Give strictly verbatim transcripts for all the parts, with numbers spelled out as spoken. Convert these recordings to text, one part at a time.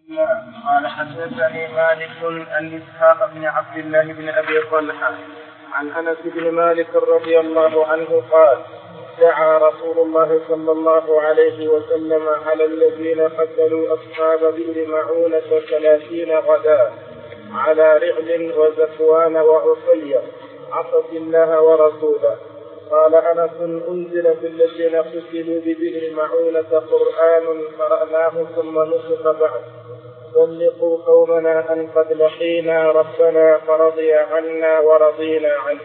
قال حدثني مالك عن إسحاق بن عبد الله بن أبي طلحة عن أنس بن مالك رضي الله عنه قال دعا رسول الله صلى الله عليه وسلم على الذين قتلوا أصحاب بئر معونة ثلاثين غدا على رعل وزكوان وعصية عصت الله ورسوله. قال أنس أنزل في الذين قتلوا ببئر معونة قرآن قرأناه ثم نسخ بعد بلغوا قومنا أن قد لقينا ربنا فرضي عنا ورضينا عنه.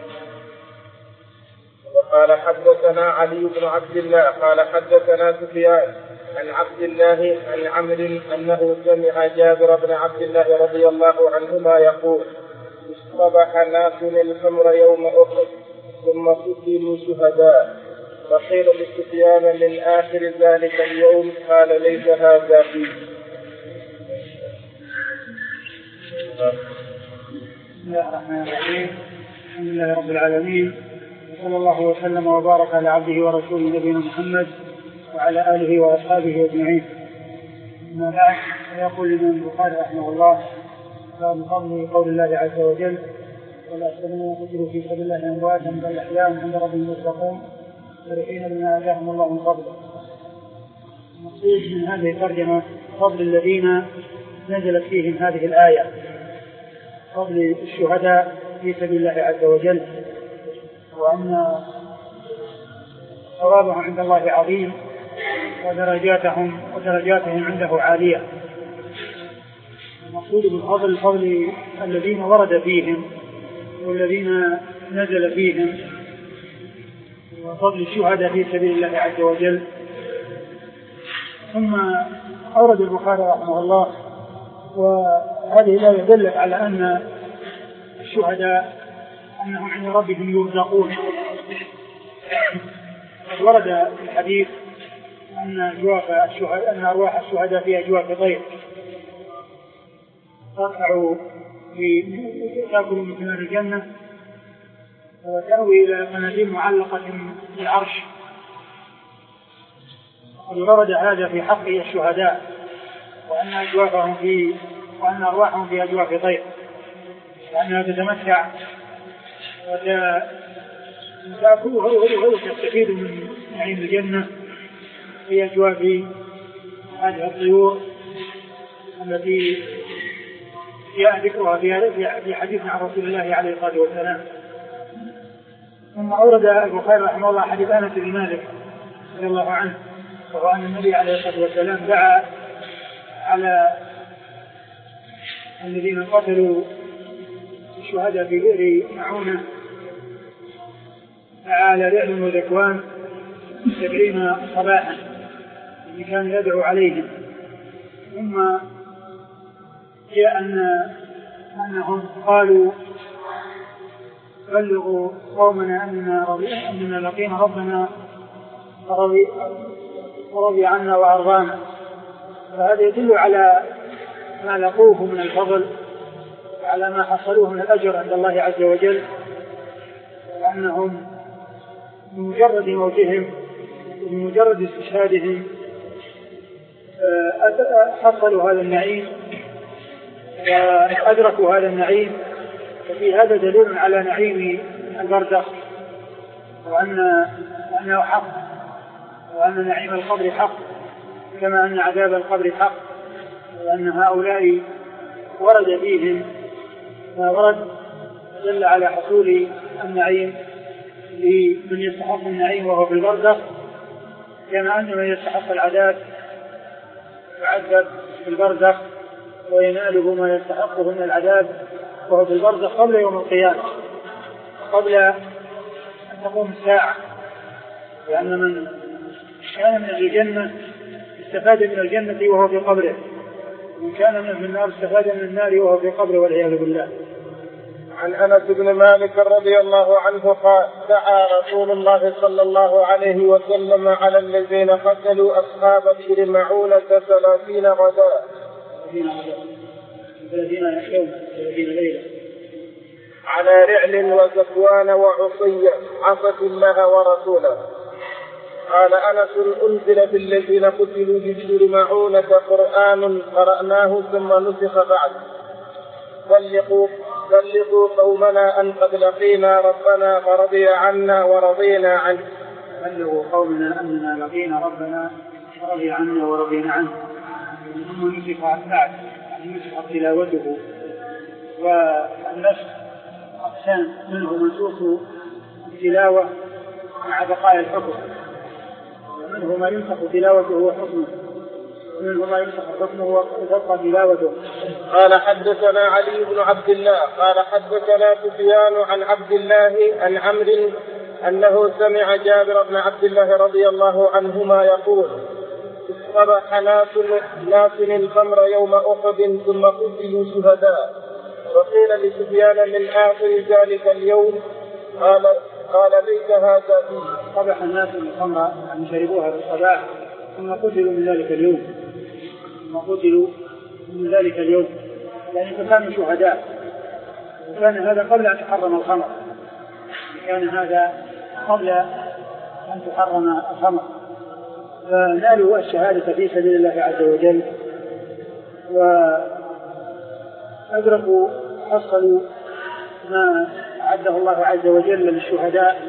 وقال حدثنا علي بن عبد الله قال حدثنا سفيان عن عبد الله عن عمرو أنه سمع جابر بن عبد الله رضي الله عنهما يقول اصطبح ناس الخمر يوم أحد ثم قتلوا شهداء. فقيل لسفيان من آخر ذلك اليوم قال ليس هذا فيه. بسم الله الرحمن الرحيم. الحمد لله رب العالمين، وصلى الله وسلم وبارك على عبده ورسوله نبينا محمد وعلى آله وأصحابه أجمعين. أما بعد، فيقول الإمام البخاري رحمه الله باب فضل قول الله عز وجل ولا تحزنوا وقتلوا في سبيل الله أمواتا بل أحياء عند ربهم يرزقون فرحين بما آتاهم الله من فضله. المقصود من هذه الترجمة فضل الذين نزلت فيهم هذه الآية، فضل الشهداء في سبيل الله عز وجل، وأن ثوابهم عند الله عظيم ودرجاتهم ودرجاتهم عنده عالية. المقصود بالفضل فضل الذين ورد فيهم والذين نزل فيهم، وفضل الشهداء في سبيل الله عز وجل. ثم أورد البخاري رحمه الله وهذه الآية دلت على أن الشهداء أنهم عند ربهم يرزقون. ورد في الحديث أن جواف الشهداء أن أرواح الشهداء في أجواف طير ترفع في تأكل من ثمار الجنة وتأوي إلى منازل معلقة في العرش. وقد ورد هذا في حق الشهداء، وأن أجوافهم في وأن أرواحهم في أجواف طير، وأنها تتمتع وتأكلها وتستفيد من نعيم الجنة في أجواف هذه الطيور التي جاء ذكرها في حديث عن رسول الله عليه الصلاة والسلام. ثم أورد البخاري رحمه الله حديث أنس بن مالك رضي الله عنه، وهو أن النبي عليه الصلاة والسلام دعا على الذين قتلوا الشهداء في بئر معونة، دعا على رعل وذكوان سبعين صباحا الذي كان يدعو عليهم. ثم جاء أن أنهم قالوا بلغوا قومنا أننا, أننا لقينا ربنا فرضي, فرضي عنا وأرضانا. فهذا يدل على ما لقوه من الفضل وعلى ما حصلوه من الأجر عند الله عز وجل، وأنهم بمجرد موتهم وبمجرد استشهادهم حصلوا هذا النعيم وأدركوا هذا النعيم. وفي هذا دليل على نعيم البرزخ، وأن أنه حق، وأن نعيم القبر حق كما أن عذاب القبر حق، وأن هؤلاء ورد فيهم ما ورد دل على حصول النعيم لمن يستحق النعيم وهو في البرزخ، كما أن من يستحق العذاب يعذب في البرزخ ويناله ما يستحقه من العذاب وهو في البرزخ قبل يوم القيامة، قبل أن تقوم الساعة. لأن من كان من الجنة استفاد من الجنة وهو في قبره، ومن كان من النار استفاد من النار وهو في قبره والعياذ بالله. عن أنس بن مالك رضي الله عنه قال دعا رسول الله صلى الله عليه وسلم على الذين قتلوا أصحاب بئر معونة ثلاثين غدا على رعل وزكوان وعصية عصت الله ورسوله. قال أنس أنزل في الذين قتلوا ببئر معونة قرآن قرأناه ثم نسخ بعد بلغوا بلغوا قومنا أن قد لقينا ربنا فرضي عنا ورضينا عنه. بلغوا قومنا أننا لقينا ربنا فرضي عنا ورضينا عنه. ثم نسخ بعد نسخ تلاوته. والنسخ أقسام، منه منسوخ التلاوة مع بقاء الحكم، ومنه ما ينسخ تلاوته وحكمه، ومنه ما ينسخ حكمه وتبقى تلاوته. قال حدثنا علي بن عبد الله قال حدثنا سفيان عن عبد الله عن عمرو أنه سمع جابر بن عبد الله رضي الله عنهما يقول اصطبح ناس ناس الخمر يوم أحد ثم قتلوا شهداء. وقيل لسفيان من آخر ذلك اليوم قال قال ليس هذا فيه. اصطبح الناس الخمر يعني شربوها في الصباح ثم قتلوا من ذلك اليوم ثم قتلوا من ذلك اليوم يعني فكانوا شهداء. وكان هذا قبل أن تحرم الخمر، كان هذا قبل أن تحرم الخمر، فنالوا الشهادة في سبيل الله عز وجل وأدركوا حصلوا ما أعده الله عز وجل للشهداء.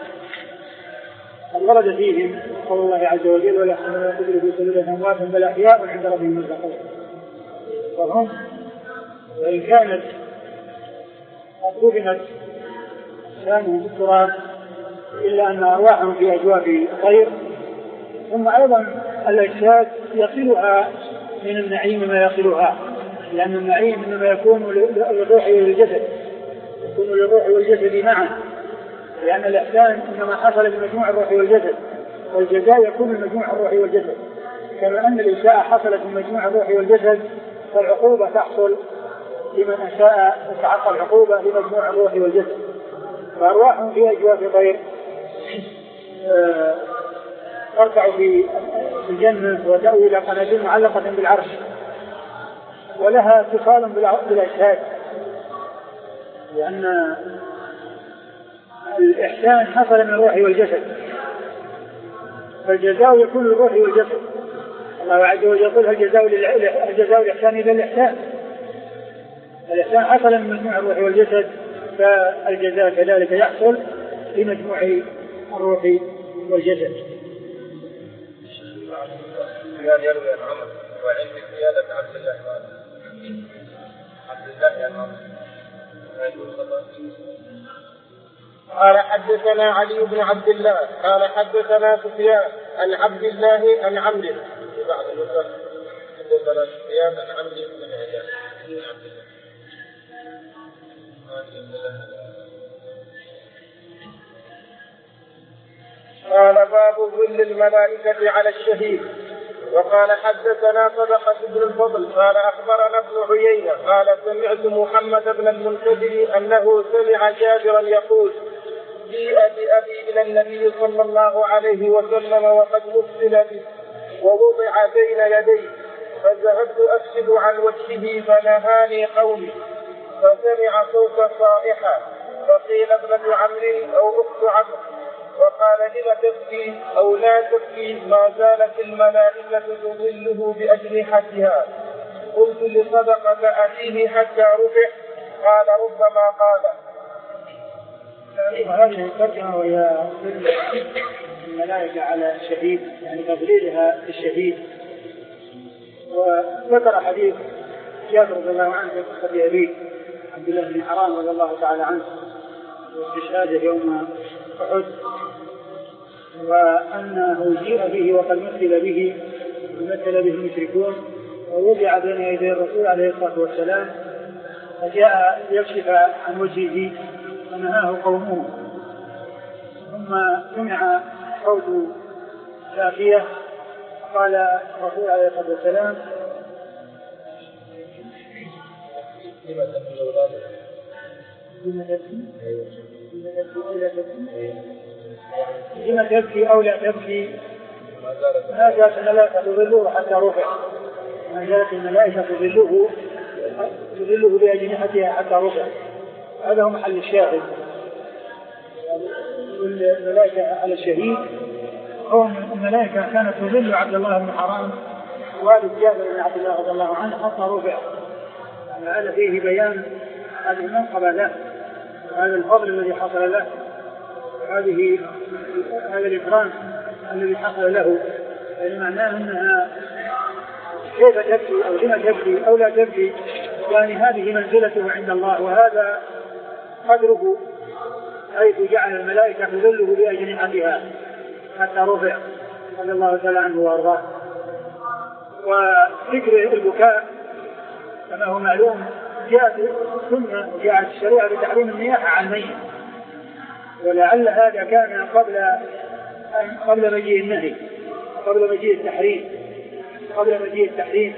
ورد فيهم قول الله عز وجل ولا يحسبون الذين في سبيل الله أموات بل أحياء عند ربهم يرزقون. وهم وإن كانت قد دفنت أجسامهم في التراب إلا أن أرواحهم في أجواف الطير. ثم أيضا الأجساد يصلها من النعيم ما يصلها، لأن النعيم إنما يكون للروح والجسد، يكون للروح والجسد معا، لأن الإحسان إنما حصل بمجموع الروح والجسد، والجزاء يكون بمجموع الروح والجسد. كما أن الإساءة حصلت بمجموع الروح والجسد، فالعقوبة تحصل لمن أساء وتعطى العقوبة بمجموع الروح والجسد. فأرواحهم في أجواف طير ترفع في الجنة وتأوي إلى قناديل معلقة بالعرش، ولها اتصال بالأجساد، لأن الإحسان حصل من الروح والجسد، فالجزاء يكون للروح والجسد. الله عز وجل يقول الجزاء الجزاء الإحسان إلى الإحسان. الإحسان حصل من مجموع الروح والجسد، فالجزاء كذلك يحصل في مجموع الروح والجسد. سفيان يروي عن عمر وعند زيادة عبد الله عبد الله عن عمر. قال حدثنا علي بن عبد الله قال حدثنا سفيان عن عبد الله عن عمرو في بعض النسخ حدثنا سفيان عن عمرو بن عبد الله. قال باب ظل الملائكة على الشهيد. وقال حدثنا صدقة بن الفضل قال أخبرنا ابن عيينة قال سمعت محمد بن المنكدر أنه سمع جابرا يقول جيء بأبي إلى النبي صلى الله عليه وسلم وقد مثل به ووضع بين يديه، فذهبت أكشف عن وجهه فنهاني قومي، فسمع صوت صائحة فقيل ابنة عمرو أو أخت عمرو، وقال لم تبكي أو لا تبكي، ما زالت الملائكة تظله بأجنحتها. قلت لصدقة أتيه حتى رفع، قال ربما قال. وهذه الترجمة وهي الملائكة على الشهيد يعني تضليلها الشهيد. وذكر حديث جابر رضي الله عنه في قصة أبيه عبد الله بن حرام رضي الله تعالى عنه واستشهاده يوم أحد، وأنه جيء به وقد مثل به ومثل به المشركون ووضع بين يدي الرسول عليه الصلاة والسلام، فجاء يكشف عن وجهه فنهاه قومه. ثم سمع صوت شافية قال الرسول عليه الصلاة والسلام لما تبكي أو لا تبكي، ما جاءت الملائكة تظله حتى رفع، ما جاءت الملائكة تظله تظله بأجنحتها حتى رفع. هذا هو محل الشاهد. الملائكة على الشهيد كون الملائكة كانت تذل عبد الله بن حرام والد جابر بن عبد الله رضي الله عنه حتى رفع. هذا فيه بيان هذه المنقبة له وهذا الفضل الذي حصل له وهذه هذا الإكرام الذي حصل له، يعني معناه أنها كيف تبكي أو لما تبكي أو لا تبكي، يعني هذه منزلته عند الله وهذا قدره، حيث جعل الملائكة تذله بأجنحتها حتى رفع رضي الله تعالى عنه وأرضاه. وذكر البكاء كما هو معلوم جاءت السنة وجاءت الشريعة بتحريم النياحة عن الميت، ولعل هذا كان قبل قبل مجيء النهي، قبل مجيء التحريم قبل مجيء التحريم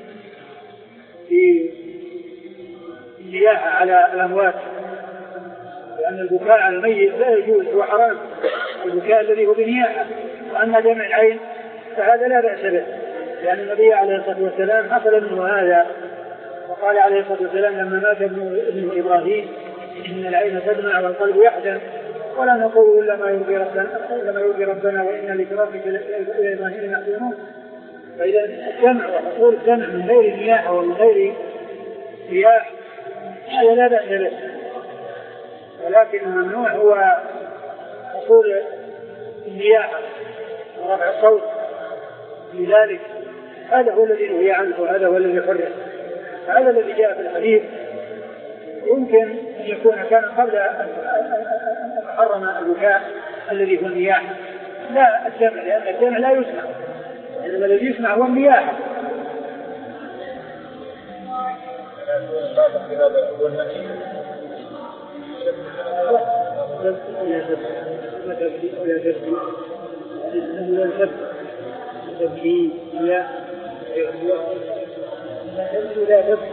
في النياحة على الأموات، لأن البكاء على الميت لا يجوز، هو حرام البكاء الذي هو بنياحة. وأما دمع العين فهذا لا بأس به، لأن النبي عليه الصلاة والسلام حصل منه هذا، وقال عليه الصلاة والسلام لما مات ابن, ابن إبراهيم إن العين تدمع والقلب يحزن ولا نقول إلا ما يرضي ربنا, ما يرضي ربنا وإنا لفراقك إلى إبراهيم محزونون. فإذا الدمع وحصول الدمع من غير نياحة ومن غير رياح هذا لا بأس به، ولكن الممنوع هو حصول النياحة ورفع الصوت لذلك، هذا هو الذي نهي عنه وهذا هو الذي حرم. هذا الذي جاء في الحديث يمكن أن يكون كان قبل أن حرم البكاء الذي هو النياحة لا الدمع، لأن الدمع لا يسمع، إنما الذي يسمع هو النياحة. تبكي لا لا تبكي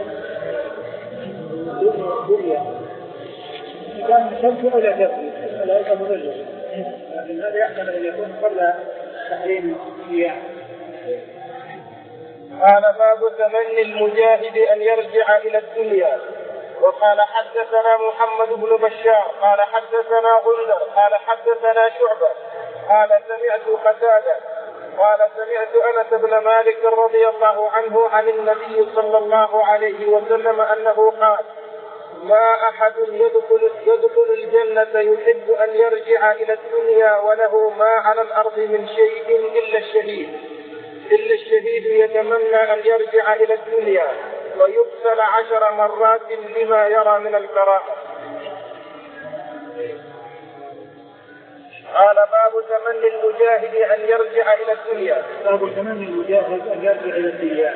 دنيا كان تبكي أو لا تبكي لا يكون، لكن هذا يحتمل أن يكون قبل تحريم النياحة. قال باب تمني المجاهد أن يرجع إلى الدنيا. وقال حدثنا محمد بن بشار قال حدثنا غندر قال حدثنا شعبة قال سمعت قتادة قال سمعت أنس بن مالك رضي الله عنه عن النبي صلى الله عليه وسلم أنه قال ما أحد يدخل, يدخل الجنة يحب أن يرجع إلى الدنيا وله ما على الأرض من شيء إلا الشهيد إلا الشهيد يتمنى أن يرجع إلى الدنيا ويبتل عشر مرات لما يرى من الكرامة. قال باب تمني المجاهد أن يرجع إلى الدنيا. باب تمني المجاهد أن يرجع إلى الدنيا.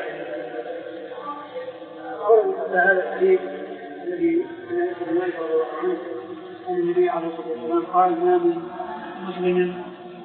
قرأ هذا الحديث الذي عن النبي عليه الصلاة والسلام قال ما من مسلم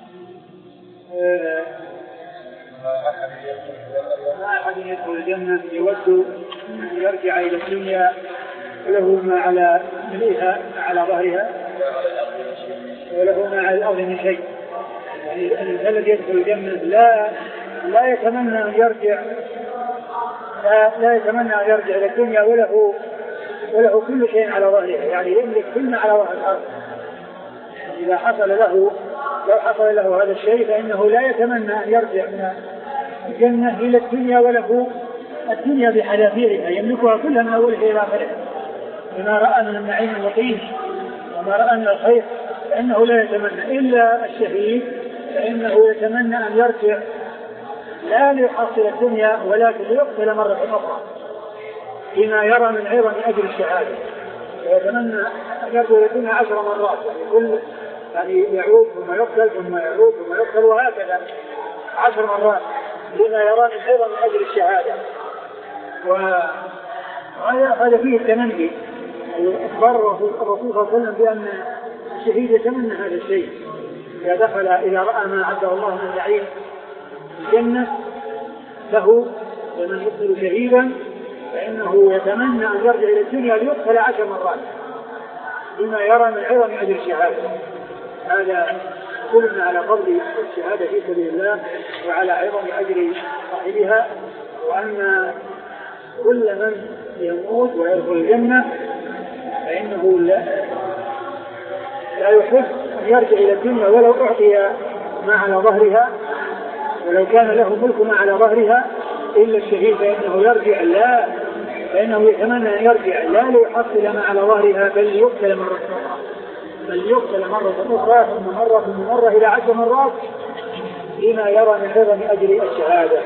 ما أحد يدخل الجنة يود أن يرجع إلى الدنيا وله ما على مليها على ظهرها وله ما على الأرض من شيء. يعني الذي يدخل الجنة لا لا يتمنى أن يرجع لا, لا يتمنى أن يرجع إلى الدنيا وله وله كل شيء على ظهرها، يعني يملك كل ما على ظهر الأرض. إذا حصل له لو حصل له هذا الشيء فإنه لا يتمنى أن يرجع من الجنة إلى الدنيا وله الدنيا بحذافيرها يملكها كلها من أولها إلى آخرها، بما رأى من النعيم اللطيف وما رأى من الخير، فإنه لا يتمنى. إلا الشهيد فإنه يتمنى أن يرجع لا ليحصل الدنيا ولكن ليقتل مرة أخرى بما يرى من عظم أجر الشهادة، ويتمنى أن يرجع إلى الدنيا عشر مرات، يعني كل يعني يعود ثم يقتل ثم يعود ثم يقتل وهكذا عشر مرات بما يرى من عظم أجر الشهادة. وهذا فيه التمني، أخبر الرسول صلى الله عليه وسلم بأن الشهيد يتمنى هذا الشيء إذا دخل إذا رأى ما عده الله من النعيم الجنة له ومن يقتل شهيدا فإنه يتمنى أن يرجع إلى الدنيا ليقتل عشر مرات بما يرى من عظم أجر الشهادة. هذا كلنا على فضل الشهادة في سبيل الله وعلى عظم أجر صاحبها، وأن كل من يموت ويدخل الجنة فإنه لا, لا يحب أن يرجع إلى الدنيا ولو أعطي ما على ظهرها، ولو كان له ملك ما على ظهرها إلا الشهيد فإنه يرجع لا فإنه يتمنى أن يرجع لا ليحصل ما على ظهرها بل يقتل مرة أخرى بل يقتل مرة أخرى ثم مرة ثم مرة إلى عشر مرات لما يرى من عظم أجر الشهادة.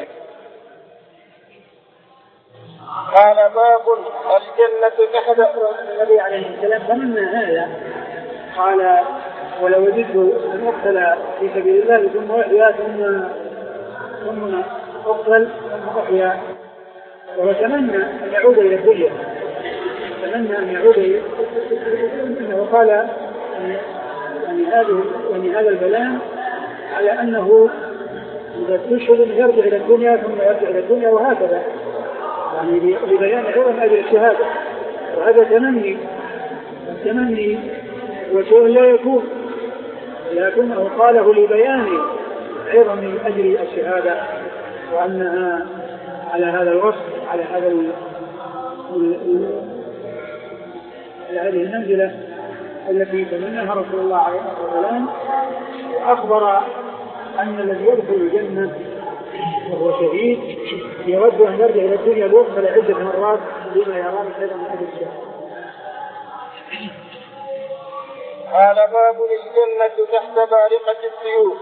قال باب الجنة تحت النبي عليه السلام تمنى هذا، قال ولو وجدت أن أقتل في سبيل الله ثم أحيا ثم ثم أقتل ثم أحيا، وتمنى أن يعود إلى الدنيا تمنى أن يعود إلى الدنيا وقال يعني هذه يعني هذا البلاء على أنه إذا تشهد أن يرجع إلى الدنيا ثم يرجع إلى الدنيا وهكذا، يعني لبيان عظم أجر الشهادة. وهذا تمني تمني وشيء لا يكون، لكنه قاله لبيان عظم أجر الشهادة وأنها على هذا الوصف على هذا ال... على هذه المنزلة التي تمناها رسول الله عليه الصلاة والسلام. وأخبر أن الذي يدخل الجنة وهو شهيد يود أن يرجع إلى الدنيا ليقتل عدة مرات بما يرى من عظم أجر الشهادة. قال باب الجنة تحت بارقة السيوف.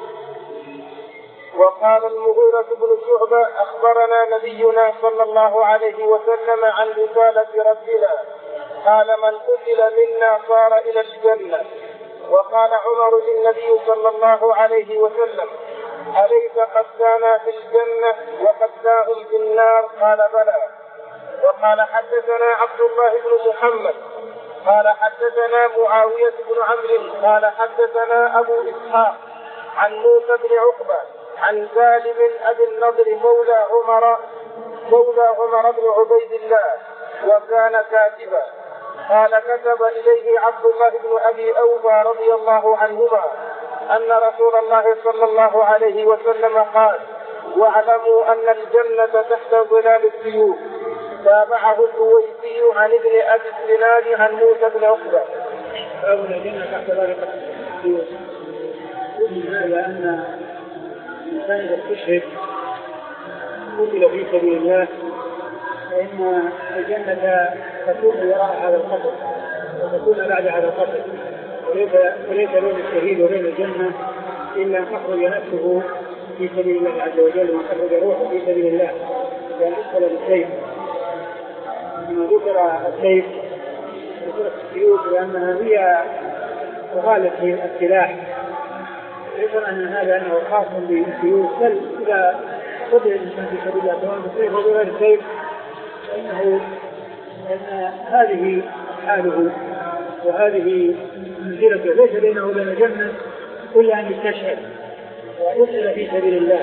وقال المغيرة بن شعبة أخبرنا نبينا صلى الله عليه وسلم عن رسالة ربنا قال من قتل منا صار إلى الجنة. وقال عمر للنبي صلى الله عليه وسلم أليس قتانا في الجنة وقتاهم في النار؟ قال بلى. وقال حدثنا عبد الله بن محمد قال حدثنا معاوية بن عمرو قال حدثنا أبو إسحاق عن موسى بن عقبة عن سالم أبي النضر مولى عمر مولى عمر بن عبيد الله وكان كاتبا قال كتب إليه عبد الله بن أبي أوفى رضي الله عنهما أن رسول الله صلى الله عليه وسلم قال واعلموا أن الجنة تحت ظلال السيوف. تابعه الدويسي عن ابن أبي الزناد عن موسى بن عقبة. باب الجنة تحت ظلال السيوف. يؤمن هذا أن الإنسان إذا استشهد قتل في سبيل الله فإن الجنة تكون وراء هذا القتل وتكون بعد هذا القتل، وليس لون الشهيد وبين الجنة إلا أن تخرج نفسه في سبيل الله عز وجل وتخرج روحه في سبيل الله لأن يدخل بالسيف. لما ذكر السيف ذكرت السيوف لأنها هي تغالب في السلاح، ليس أن هذا أنه خاص بالسيوف، بل إذا قتل الإنسان في سبيل الله سواء بالسيف أو بغير السيف فإنه أن هذه حاله وهذه منزلته، ليس بينه وبين الجنة إلا أن يستشهد ويقتل في سبيل الله.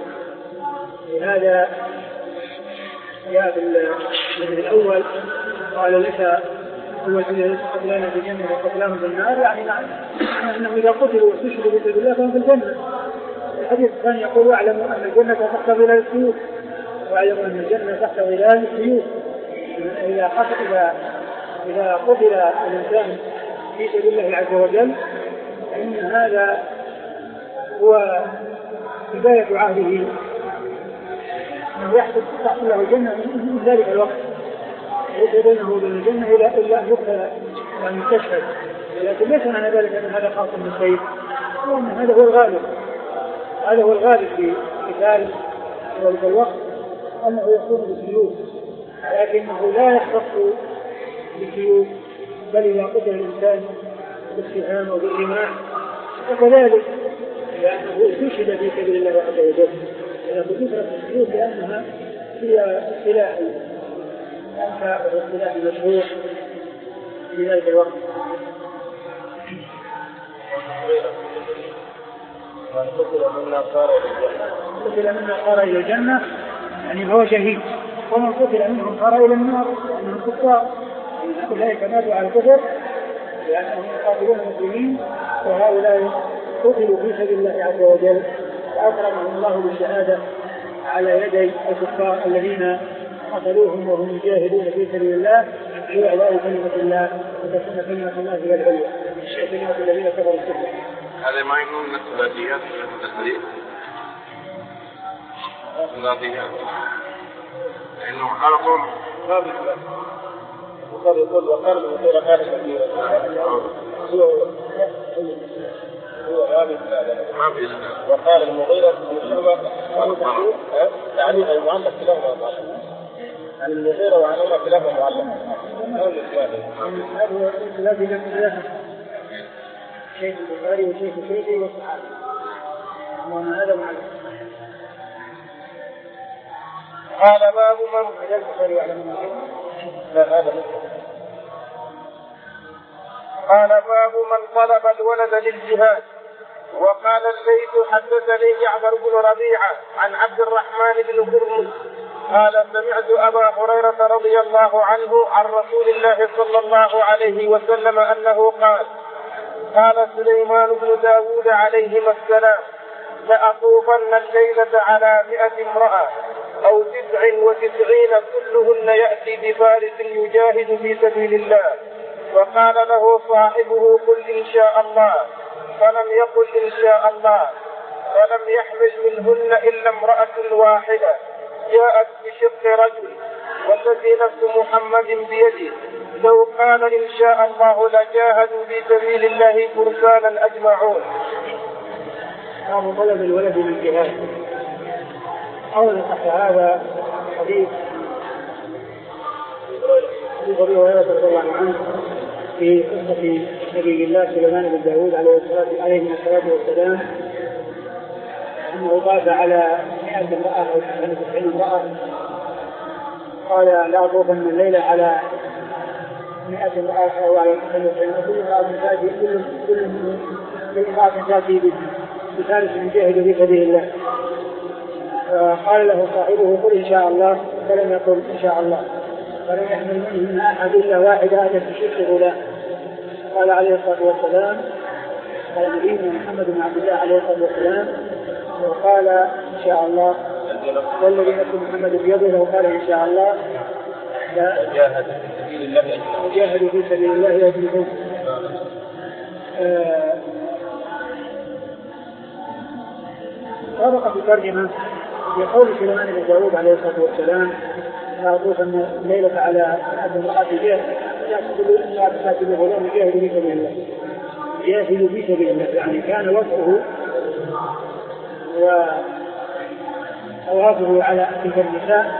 لهذا جاء في الجزء الأول قال ليس هو الذي قتلنا في الجنة وقتلنا في النار، يعني أنه إذا قتلوا واستشهدوا في سبيل الله فهم في الجنة. الحديث الثاني يقول واعلموا أن الجنة تحت ظلال السيوف، واعلموا أن الجنة تحت ظلال السيوف. إذا قتل إذا قتل الإنسان في سبيل الله عز وجل فإن هذا هو بداية عهده أنه يحصل تحصل له الجنة من ذلك الوقت، ليس بينه وبين الجنة إلا أن يقتل وأن يستشهد. لكن ليس معنى ذلك أن هذا خاص بالسيف، وأن هذا هو الغالب هذا هو الغالب في قتال ذلك الوقت أنه يكون بالسيوف، لكنه لا يختص بالسيوف بل إذا قتل الإنسان بالسهام وبالرماح وكذلك لأنه استشهد في سبيل الله عز وجل. إذا ذكرت السيوف لأنها هي السلاح الأنفع والسلاح المشروع في ذلك الوقت. من قتل منا صار إلى الجنة قتل منا صار إلى الجنة يعني هو شهيد، ومن قتل منهم صار إلى النار لأنهم كفار، أولئك ماتوا على الكفر لأنهم يقاتلون المسلمين، وهؤلاء قتلوا في سبيل الله عز وجل فأكرمهم الله بالشهادة على يدي الكفار الذين قتلوهم وهم يجاهدون في سبيل الله لإعلاء كلمة الله وتكون كلمة الله هي العليا وكلمة الذين كفروا الكفر. هذا ما يكون من الثلاثيات التسليم الثلاثيات لأنه على طول ما بيثبت وقال يقول وقال المغيرة كانت كثيرة هو هو ما بيثبت ما بيثبت وقال المغيرة بن شعبة يعني المعلق كلاهما يعني المغيرة وعنهما كلاهما معلق هذا الذي لم شيخ البخاري وشيخ الشيخي والصحابي وما هذا معلق. قال باب من إلى البخاري يعلم لا هذا قال باب من طلب الولد للجهاد. وقال الليث حدثني جعفر بن ربيعة عن عبد الرحمن بن هرمز قال سمعت أبا هريرة رضي الله عنه عن رسول الله صلى الله عليه وسلم أنه قال قال سليمان بن داود عليهما السلام لأطوفن الليلة على مئة امرأة أو تسع وتسعين كلهن يأتي بفارس يجاهد في سبيل الله. وقال له صاحبه قل إن شاء الله فلم يقل إن شاء الله فلم يحمل منهن إلا امرأة واحدة جاءت بشق رجل والذي نفس محمد بيده لو قال إن شاء الله لجاهدوا في سبيل الله فرسانا أجمعون. قام طلب الولد للجهاد. أولا تحت هذا حديث أبي هريرة رضي الله عنه في قصة نبي الله سليمان بن داود عليه الصلاة والسلام أنه طاف على مئة امرأة أو تسعين امرأة قال لا أطوفن الليلة على مئة امرأة أو على تسعين كل امرأة تأتي كل امرأة تأتي بثالث يجاهد في سبيل الله. فقال له صاحبه قل إن شاء الله فلم يقل إن شاء الله فلم يحمل منهن أحد إلا واحدة أتت بشق غلام. قال عليه الصلاة والسلام قال نبينا محمد بن عبد الله عليه الصلاة والسلام وقال إن شاء الله والذي نفس محمد بيده لو قال إن شاء الله وجاهدوا في سبيل الله يجلسون. سبق في الترجمة يقول سليمان بن داود عليه الصلاة والسلام لا أطوفن الليلة على أحد امرأة يأتي بغلام يجاهد في سبيل الله يجاهد في سبيل الله يعني كان وصفه وأوافه على تلك النساء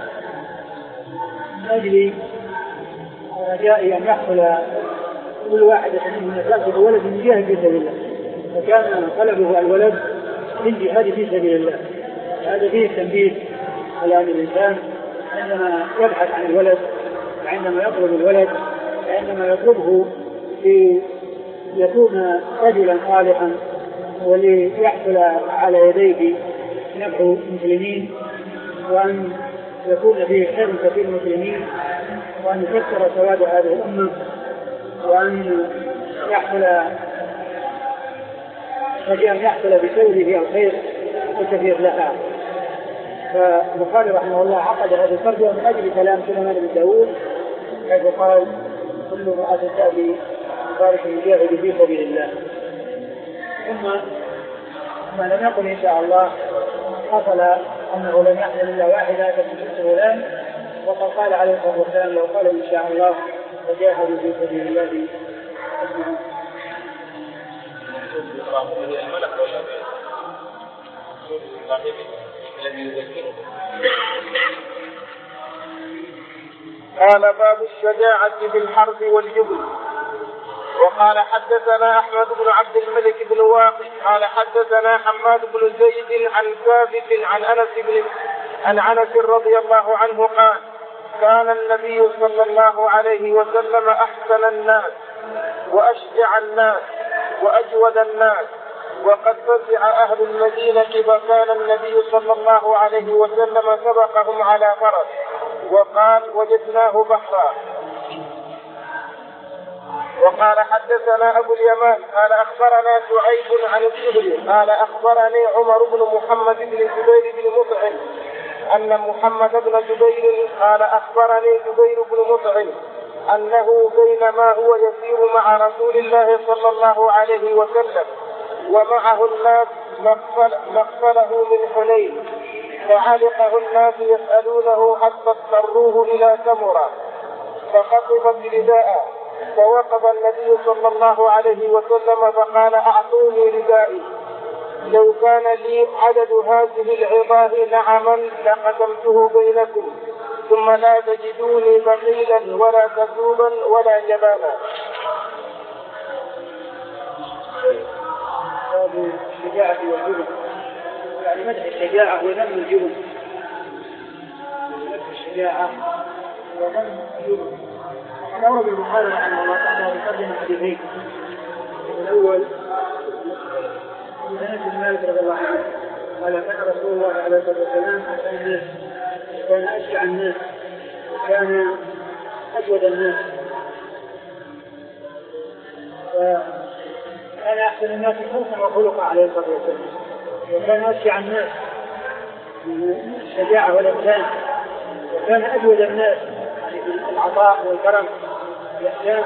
من أجل رجاء أن يحصل كل واحدة منهم نساء بولد يجاهد في سبيل الله فكان طلبه الولد للجهاد في سبيل الله. هذا فيه التنبيه على أن الإنسان عندما يبحث عن الولد وعندما يطلب الولد وعندما يطلبه ليكون رجلا صالحا وليحصل على يديه نفع المسلمين وأن يكون فيه خير كثير المسلمين وأن يكثر سواد هذه الأمة وأن يحصل فجأة يحصل بسوله الخير الكثير لها. فالبخاري رحمه الله عقد هذه الترجمة من أجل كلام سليمان بن داود حيث قال كل امرأة تأتي بفارس يجاهد في سبيل الله. ثم ما لم يقل إن شاء الله حصل أنه لم يحصل إلا واحدة تشخص غلام وقد قال عليه الصلاة والسلام لو قال إن شاء الله فجاهدوا في سبيل الله أجمعين. الملك ولا الذي يذكره. قال باب الشجاعة في الحرب والجبن. وقال حدثنا أحمد بن عبد الملك بن واقد قال حدثنا حماد بن زيد عن ثابت عن أنس بن عن أنس رضي الله عنه قال كان النبي صلى الله عليه وسلم أحسن الناس وأشجع الناس وأجود الناس وقد فزع أهل المدينة فكان النبي صلى الله عليه وسلم سبقهم على فرس وقال وجدناه بحرا. وقال حدثنا أبو اليمان قال أخبرنا شعيب عن الزهري قال أخبرني عمر بن محمد بن جبير بن مطعم أن محمد بن جبير قال أخبرني جبير بن مطعم أنه بينما هو يسير مع رسول الله صلى الله عليه وسلم ومعه الناس مقفله من حنين، فعلقه الناس يسألونه حتى اضطروه إلى سمرة فخطبت رداءه، فوقف النبي صلى الله عليه وسلم فقال: أعطوني ردائي، لو كان لي عدد هذه العظاه نعما لقسمته بينكم، ثم لا تجدوني بخيلا ولا كذوبا ولا جبانا. باب الشجاعة والجبن، يعني مدح الشجاعة وذم الجبن. مدح الشجاعة وذم الجبن. وقد أورد البخاري رحمه الله تعالى بقدم حديثين. الأول أنس بن مالك رضي الله عنه قال: كان رسول الله عليه الصلاة والسلام أحسن الناس، كان أشجع الناس، وكان أجود الناس، كان أحسن الناس خلقا وخلقا عليه الصلاة والسلام، وكان أشجع الناس الشجاعة والإحسان، وكان أجود الناس في العطاء والكرم والإحسان.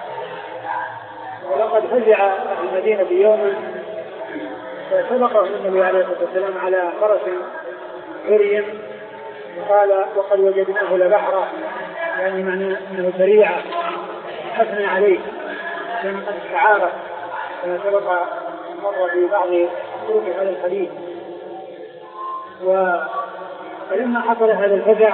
ولقد فزع أهل المدينة يوما فسبقه النبي عليه الصلاة والسلام على فرس عري، وقال: وقد وجدناه لبحرا، يعني معناه أنه سريعا، أثنى عليه كان قد استعاره كما سبق مر في بعض طرق هذا الحديث. ولما حصل هذا الفزع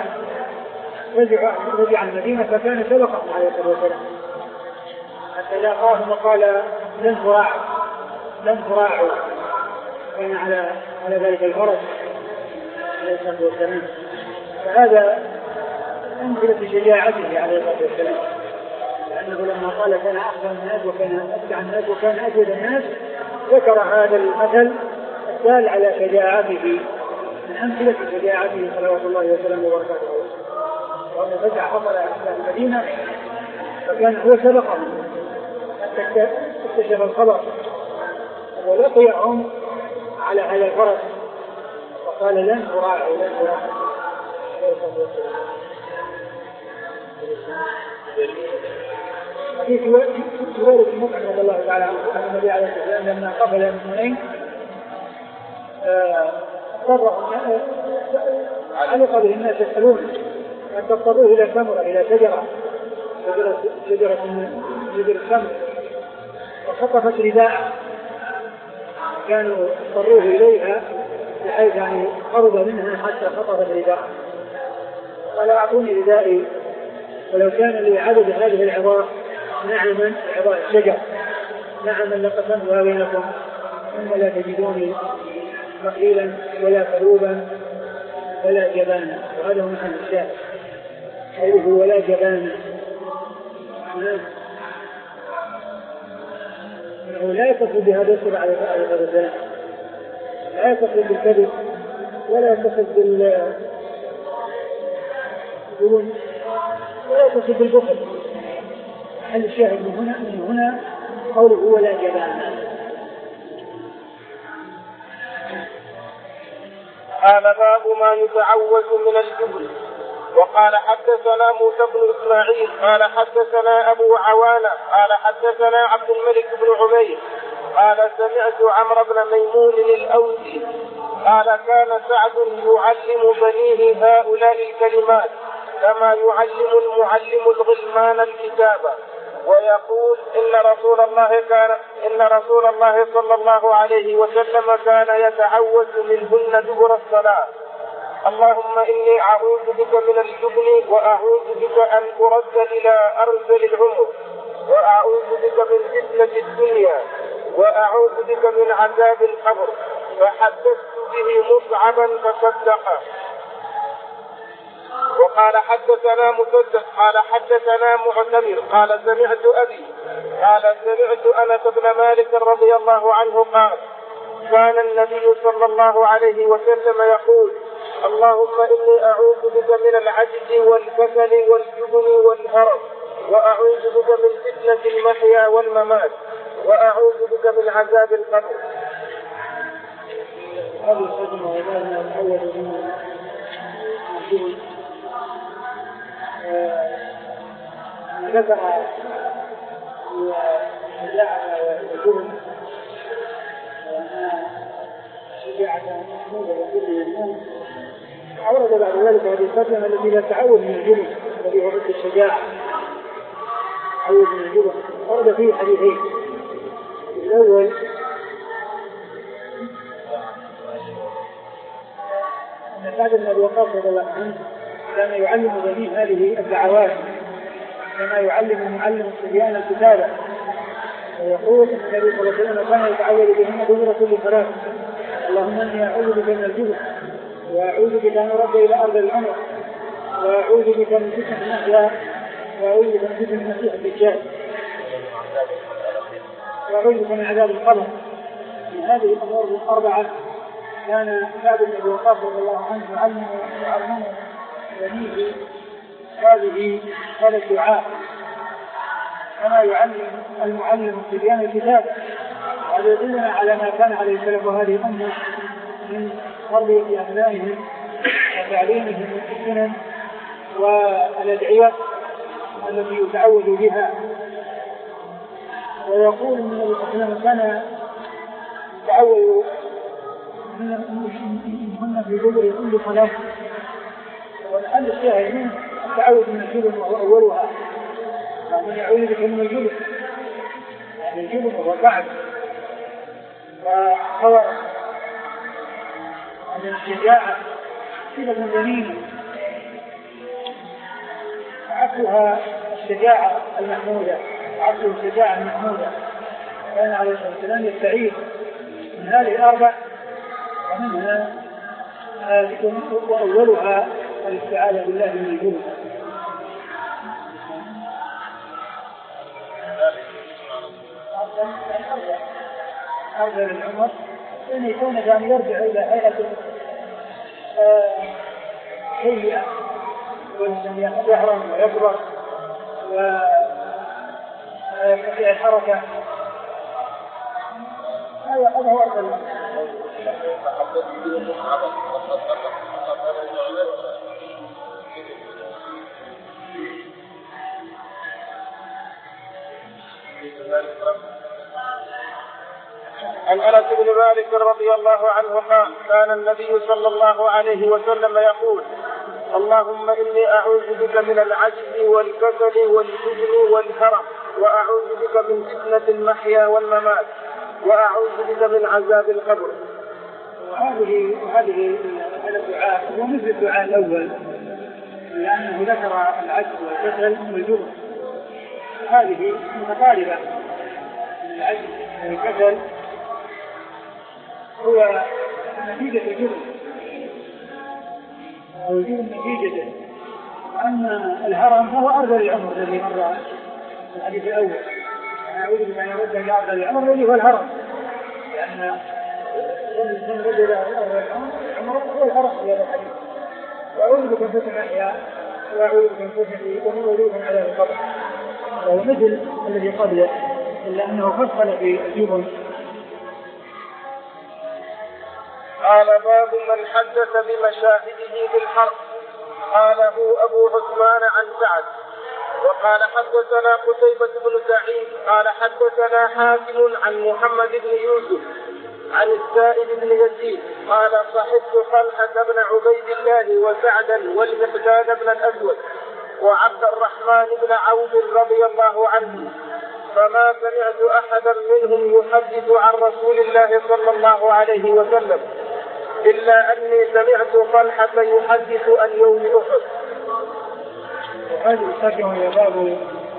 رجع المدينة فكان سبقه عليه الصلاة والسلام حتى لاقاهم وقال: لن تراعوا لن تراعوا كان على على ذلك الفرس عليه الصلاة والسلام. فهذا أمثلة شجاعته عليه الصلاة والسلام، لأنه لما قال كان أحسن الناس وكان أشجع الناس وكان أجود الناس ذكر هذا المثل الدال على شجاعته من أمثلة شجاعته صلوات الله وسلامه وبركاته. وأن فزع حصل على المدينة فكان هو سبقهم حتى اكتشف الخبر ولقيهم على هذا الفرس وقال: لن تراعوا لن تراعوا. حديث سويد بن مطعم رضي الله تعالى عنه أن النبي عليه الصلاة والسلام لما قبل المؤمنين اضطرهم علق به الناس يسألون أن تضطروه إلى ثمرة إلى شجرة شجرة شجرة الثمر، فخطفت رداء كانوا اضطروه إليها بحيث يعني قرب منها حتى خطفت رداء. قال: أعطوني ردائي، ولو كان لي عدد هذه العظام نعما عظام الشجر نعما لقسمتها بينكم، ثم لا تجدوني بخيلا ولا كذوبا ولا جبانا. وهذا هو محل الشاهد، قوله ولا جبانا، انه لا يتصل بهذا الصفة على الغزال، لا يتصل بالكذب ولا يتصل بال ولا يتصل بالبخل. هل الشاهد من هنا من هنا قوله ولا جبانا. قال: باب ما يتعوذ من الجبن. وقال: حدثنا موسى بن إسماعيل قال حدثنا أبو عوانة قال حدثنا عبد الملك بن عمير قال: سمعت عمرو بن ميمون الأوسي قال: كان سعد يعلم بنيه هؤلاء الكلمات كما يعلم المعلم الغلمان الكتابة، ويقول: إن رسول الله كان إن رسول الله صلى الله عليه وسلم كان يتعوذ منهن دبر الصلاة: اللهم إني أعوذ بك من الجبن، وأعوذ بك أن أرد إلى أرذل العمر، وأعوذ بك من فتنة الدنيا، وأعوذ بك من عذاب القبر. فحدثت به مصعبا فصدقه. وقال: حدثنا مسدد قال حدثنا معتمر قال: سمعت أبي قال: سمعت أنس بن مالك رضي الله عنه قال: كان النبي صلى الله عليه وسلم يقول: اللهم إني أعوذ بك من العجز والكسل والجبن والهرم، وأعوذ بك من فتنة المحيا والممات، وأعوذ بك من عذاب القبر. هذه الخدمة وذلك الأول من الجبن ذكر الشجاعة والجبن شجاعة محمودة وكل الناس. أورد بعد ذلك هذه الترجمة التي لا تعود من الجبن الذي هو ضد الشجاعة، تعود من الجبن. أورد فيه حديثين. الأول أن سعد بن أبي وقاص رضي الله عنه كان يعلم بنيه هذه الدعوات كما يعلم معلم الصبيان الكتابة، ويقول النبي صلى الله عليه وسلم كان يتعوذ بهن دبر كل صلاة: اللهم إني أعوذ بك من الجبن، وأعوذ بك أن أرد إلى أرض العمر، وأعوذ بك من فتنة المحيا، وأعوذ بك من فتنة المسيح الدجال، وأعوذ بك من عذاب القبر. من هذه الأمور الأربعة كان سعد بن أبي وقاص رضي الله عنه يعلم يعلم بنيه هذه هذا الدعاء كما يعلم المعلم الصبيان الكتاب. وهذا يدلنا على ما كان عليه السلف وهذه الأمة من تربية أبنائهم وتعليمهم السنن والأدعية التي يتعوذ بها. ويقول من النبي صلى الله عليه وسلم كان يتعوذ منهن في دبر كل صلاة. والحل الشاهد منه التعوذ من الجبن وهو أولها، فمن يعوذ بك من الجبن يعني الجبن وهو كعب وخور من الشجاعة صفة ذميمة عكسها الشجاعة المحمودة، عكس الشجاعة المحمودة. كان عليه الصلاة والسلام يستعيذ من هذه الأربع، ومنها وأولها الاستعاذة بالله من الجبن. أرجل العمر أن يكون كان يرجع إلى هيئة سيئة والإنسان يهرم ويكبر ويستطيع الحركة. هذا هو أرجل. عن أنس بن مالك رضي الله عنه قال: كان النبي صلى الله عليه وسلم يقول: اللهم إني أعوذ بك من العجز والكسل والجبن والهرم، وأعوذ بك من فتنة المحيا والممات، وأعوذ بك من عذاب القبر. وهذه هذه هذا الدعاء هو مثل الدعاء الأول، لأنه ذكر العجز والكسل والجبن، هذه متقاربة. العجز والكسل هو نتيجة الجبن، أو الجبن نتيجته. أما الهرم فهو أرذل العمر الذي مر في الحديث الأول: أنا أعوذ بك أن يرد إلى أرذل العمر الذي هو الهرم، لأن الإنسان رد إلى أرذل العمر هو الهرم في هذا الحديث. وأعوذ بك من فتنة المحيا، وأعوذ بك من فتنة وأعوذ بك من عذاب القبر. وهو مثل الذي قبله، إلا أنه فصل في الجبن. قال: باب من حدث بمشاهده بالحرب. قاله أبو عثمان عن سعد. وقال: حدثنا قتيبة بن سعيد قال حدثنا حاتم عن محمد بن يوسف عن السائب بن يزيد قال: صحبت طلحة بن عبيد الله وسعدا والمقداد بن الأسود وعبد الرحمن بن عوف رضي الله عنه، فما سمعت أحدا منهم يحدث عن رسول الله صلى الله عليه وسلم إلا أني سمعت طلحة يحدث عن يوم أحد. وهذه الترجمة هي باب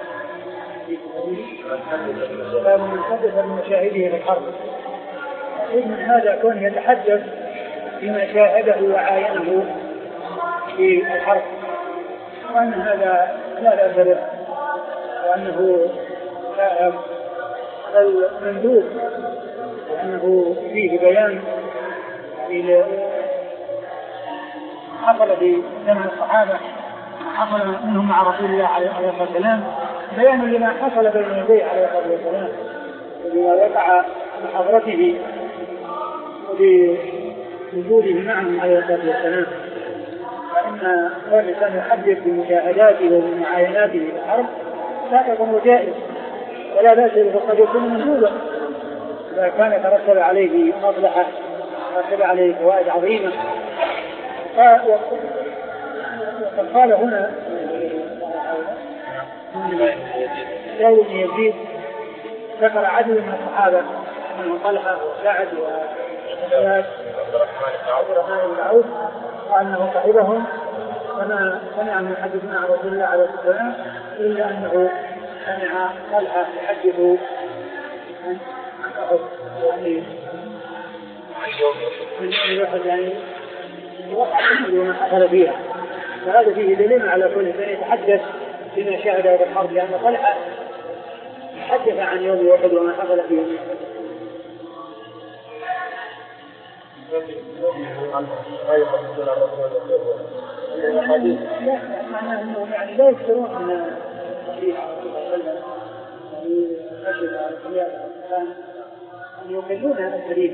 باب من حدث بمشاهده للحرب. من هذا كون يتحدث بما شاهده وعاينه في الحرب، وأن هذا لا بأس به، وأنه المندوب، وأنه فيه بيان إلى حصل في زمن الصحابة، حصل منهم مع رسول الله عليه الصلاة والسلام، بيان لما حصل بين يديه عليه الصلاة والسلام، وبما وقع بحضرته وبوجوده معهم عليه الصلاة والسلام. فإن الإنسان يحدث بمشاهداته وبمعايناته في الحرب سائغ وجائز ولا بأس به، فقد يكون مندوبا إذا كان يترتب عليه مصلحة ورتب عليه فوائد عظيمة. وقد قال هنا زيد بن يزيد ذكر عدد من الصحابة منهم طلحة وسعد وزياد وعبد الرحمن بن عوف وأنه صاحبهم وما سمع من حديثنا عن رسول الله عليه الصلاة والسلام إلا أنه سمع طلحة يحدث عن أحد يعني يعني وما حصل فيها. فهذا فيه دليل على كل من يتحدث بما شاهد هذا الحرب لأن طلحة حدث عن يوم أحد وما حصل فيه. لا معناه أنهم يعني لا يكثرون من الحديث أن يقلون هذا الحديث.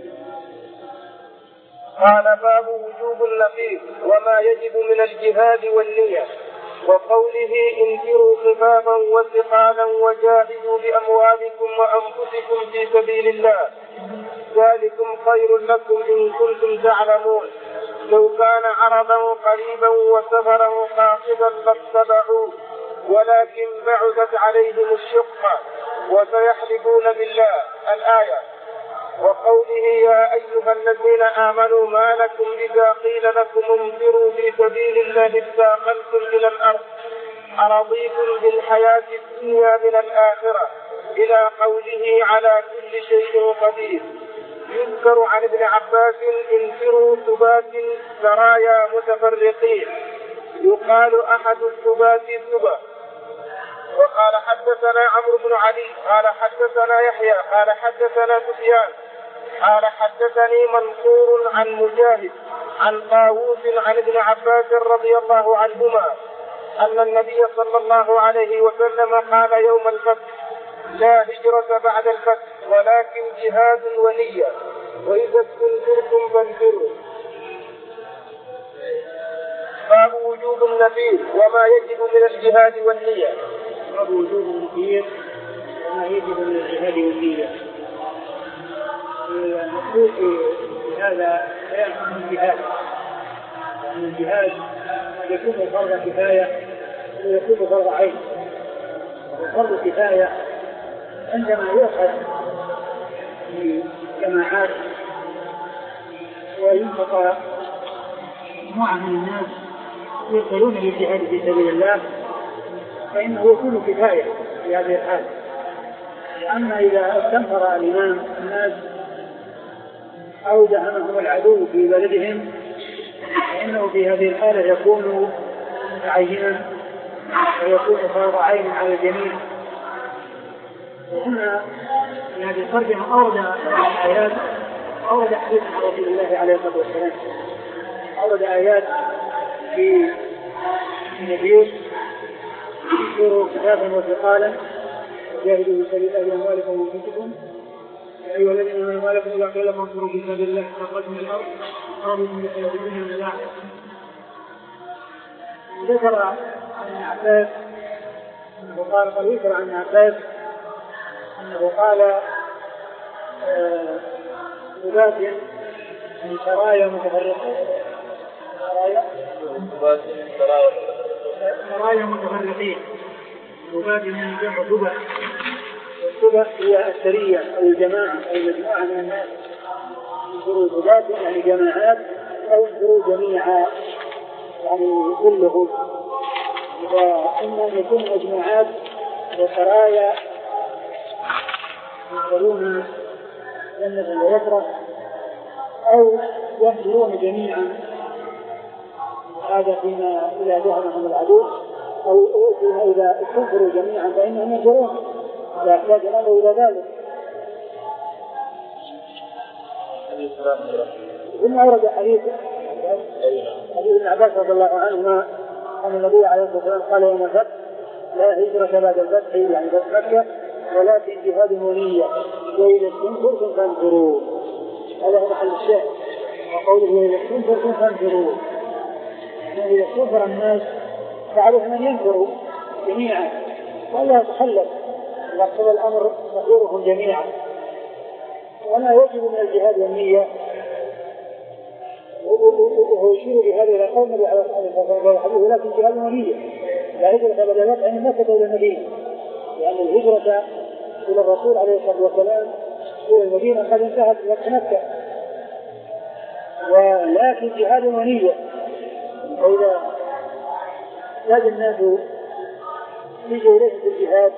قال باب وجوب النفير وما يجب من الجهاد والنية وقوله انفروا خفافا وثقالا وجاهدوا بأموالكم وأنفسكم في سبيل الله ذلكم خير لكم إن كنتم تعلمون لو كان عرضا قريبا وسفرا قاصدا لاتبعوه ولكن بعدت عليهم الشقة وسيحلفون بالله الآية. وقوله يا أيها الذين آمنوا ما لكم إذا قيل لكم انفروا في سبيل الله اثاقلتم إلى الأرض أرضيتم بالحياة الدنيا من الآخرة إلى قوله على كل شيء قدير. يذكر عن ابن عباس انفروا ثبات سرايا متفرقين يقال أحد الثبات ثبا. وقال حدثنا عمرو بن علي قال حدثنا يحيى قال حدثنا سفيان قال حدثني منصور عن مجاهد عن طاووس عن ابن عباس رضي الله عنهما أن النبي صلى الله عليه وسلم قال يوم الفتح لا هجرة بعد الفتح ولكن جهاد ونية وإذا استنفرتم فانفروا. باب وجوب النفير وما يجب من الجهاد والنية. باب وجوب النفير وما يجب من الجهاد والنية. المقصود في هذا بيان عن الجهاد أن الجهاد يكون فرض كفاية ويكون فرض عين. فرض كفاية عندما يؤخذ في جماعات وينفق مجموعة من الناس يدخلون للجهاد في سبيل الله فإنه يكون كفاية في هذه الحالة. أما إذا استنفر الإمام الناس أو دهمهم العدو في بلدهم فإنه في هذه الحالة يكون متعينا ويكون فرض عين على الجميع. وهنا في هذه الترجمة أورد آيات أورد حديث عن رسول الله عليه الصلاة والسلام أورد آيات في النبي يذكروا كتابا وثقالا جاهدوا في سبيل الله بأموالكم وأنفسكم يا أيها الذين آمنوا ما لكم إذا قيل لكم انفروا في سبيل الله اثاقلتم إلى الأرض أرضيتم بالحياة الدنيا من الآخرة. ذكر عن ابن عباس أنه قال قد ذكر عن ابن عباس أنه قال ثبات من سرايا متفرقة سرايا متفرقين ثبات من جمع ثبات. والثبات هي السرية أو الجماعة أو مجموعة من الناس ينظروا ثبات يعني جماعات أو ينظروا جميعا يعني كلهم. وإما أن يكون مجموعات وسرايا ينظرون جنة ويسرة أو ينظرون جميعا هذا فيما إذا دهمهم العدو أو فيما إذا استنفروا جميعا فإنهم ينظرون إذا أحتاج الأمر إلى ذلك. ثم أورد حديث حديث ابن عباس رضي الله عنهما أن النبي عليه الصلاة والسلام قال يوم الفتح لا هجرة بعد الفتح يعني فتح مكة ولكن جهاد ونية وإذا استنفرتم فانفروا. هذا هو محل الشاهد. وقوله وإذا استنفرتم فانفروا يعني إذا استنفر الناس فعليهم أن ينفروا جميعا ولا يتخلف إذا اقتضى الأمر نفورهم جميعا. وما يجب من الجهاد والنية وهو يشير بهذا إلى قول النبي عليه الصلاة والسلام ولكن جهاد ونية لا هجرة بدل مكة من مكة إلى المدينة، لأن الهجرة إلى الرسول عليه الصلاة والسلام إلى المدينة قد انتهت وقت مكة، ولكن جهاد ونية. وإذا زاد الناس يجي إليه في الجهاد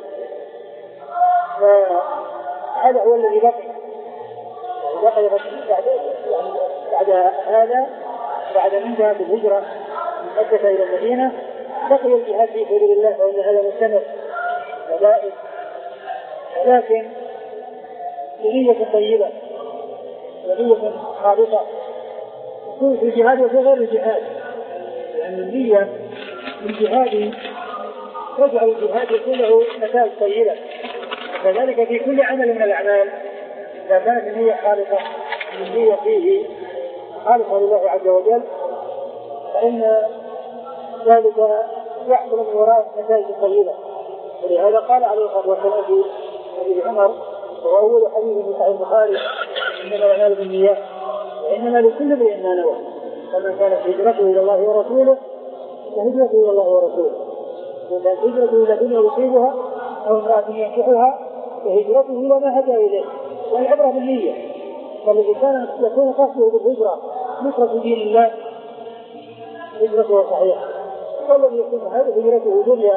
فهذا هو الذي بقي بقي بعد بعد هذا بعد انتهاء الهجرة من مكة إلى المدينة بقي الجهاد في سبيل الله، فإن هذا مستمر ودائم، ولكن بنية طيبة ونية خالصة تكون في الجهاد وفي غير الجهاد، لأن النية في الجهاد تجعل الجهاد يكون له نتائج طيبة، وكذلك في كل عمل من الأعمال إذا كانت النية خالصة النية فيه خالصة لله عز وجل فإن ذلك يحصل من وراء نتائج طيبة. ولهذا قال عليه الصلاة والسلام في حديث عمر وهو أول حديث في صحيح البخاري: إنما الأعمال بالنيات وإنما لكل امرئ ما نوى، فمن كانت هجرته إلى الله ورسوله فهجرته إلى الله ورسوله، ومن كانت هجرته إلى دنيا يصيبها أو امرأة ينكحها فهجرته إلى ما هدى إليه. والعبرة بالنية، فالذي كان يكون قصده بالهجرة نصرة دين الله هجرته صحيحة، والذي يكون هذه هجرته دنيا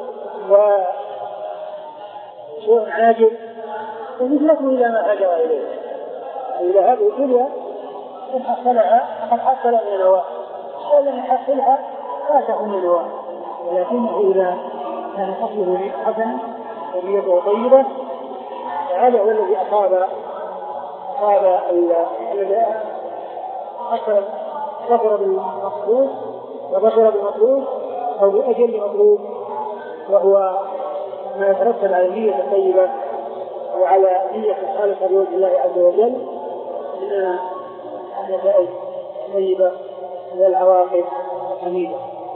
وشيء عاجل فهجرته إلى ما هدى إليه. إلى هذه الدنيا إن حصلها فقد حصل من النواه، ولم يحصلها لا تكون من النواه، ولكنه إذا كان قصده حسنا ونيته طيبة فهذا هو الذي أصاب هذا الذي أصلا ظفر بالمطلوب وظفر بالمطلوب أو بأجل المطلوب، وهو ما يترتب على النية الطيبة وعلى نية الخالصة لوجه الله عز وجل من النتائج طيبة والعواقب حميدة.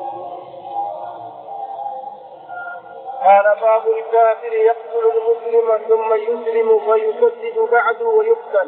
قال: باب الكافر يقتل المسلم ثم يسلم فيسدد بعد ويقتل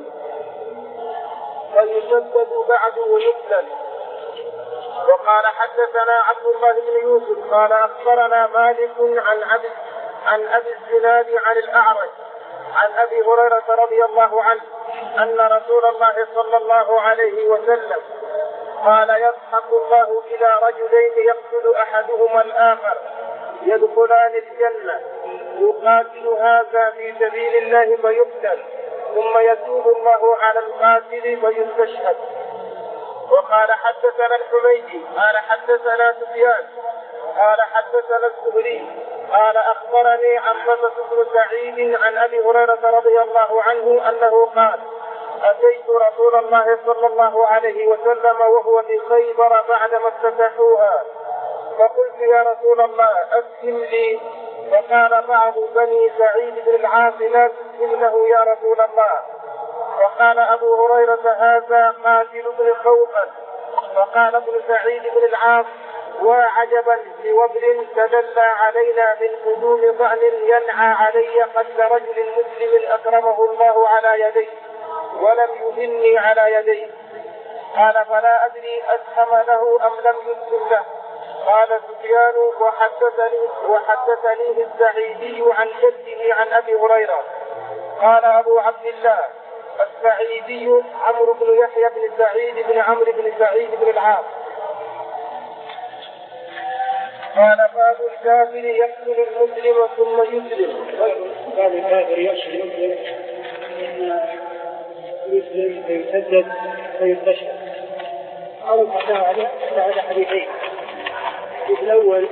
فيسدد بعد ويقتل. وقال: حدثنا عبد الله بن يوسف قال: أخبرنا مالك عن أبي عن أبي الزناد عن الأعرج عن أبي هريرة رضي الله عنه أن رسول الله صلى الله عليه وسلم قال: يضحك الله إلى رجلين يقتل أحدهما الآخر يدخلان الجنة، يقاتل هذا في سبيل الله فيقتل ثم يتوب الله على القاتل فيستشهد. وقال: حدثنا الحميدي قال: حدثنا سفيان قال: حدثنا الزهري قال: أخبرني عمرة بن سعيد عن أبي هريرة رضي الله عنه أنه قال: أتيت رسول الله صلى الله عليه وسلم وهو في خيبر بعدما افتتحوها، فقلت: يا رسول الله أسلم لي. فقال بعض بني سعيد بن العاص: لا تسلم له يا رسول الله. وقال أبو هريرة: هذا قاتل بن خوقا. فقال ابن سعيد بن العاص: وعجبا لوبر تدلى علينا من قدوم ضأن ينعى علي قتل رجل مسلم أكرمه الله على يديه ولم يهني على يديه. قال: فلا أدري أسهم له أم لم يسلم له. قال سفيان: وحدثني وحدثنيه السعيدي عن جده عن أبي هريرة. قال أبو عبد الله السعيدي عمرو بن يحيى بن سعيد بن عمرو بن سعيد بن العاص. قال: باب الكافر يقتل المسلم ثم يسلم. باب الكافر يقتل المسلم يسلم فيسدد فيستشهد. قال الحسن على هذا حديثين. الحديث الأول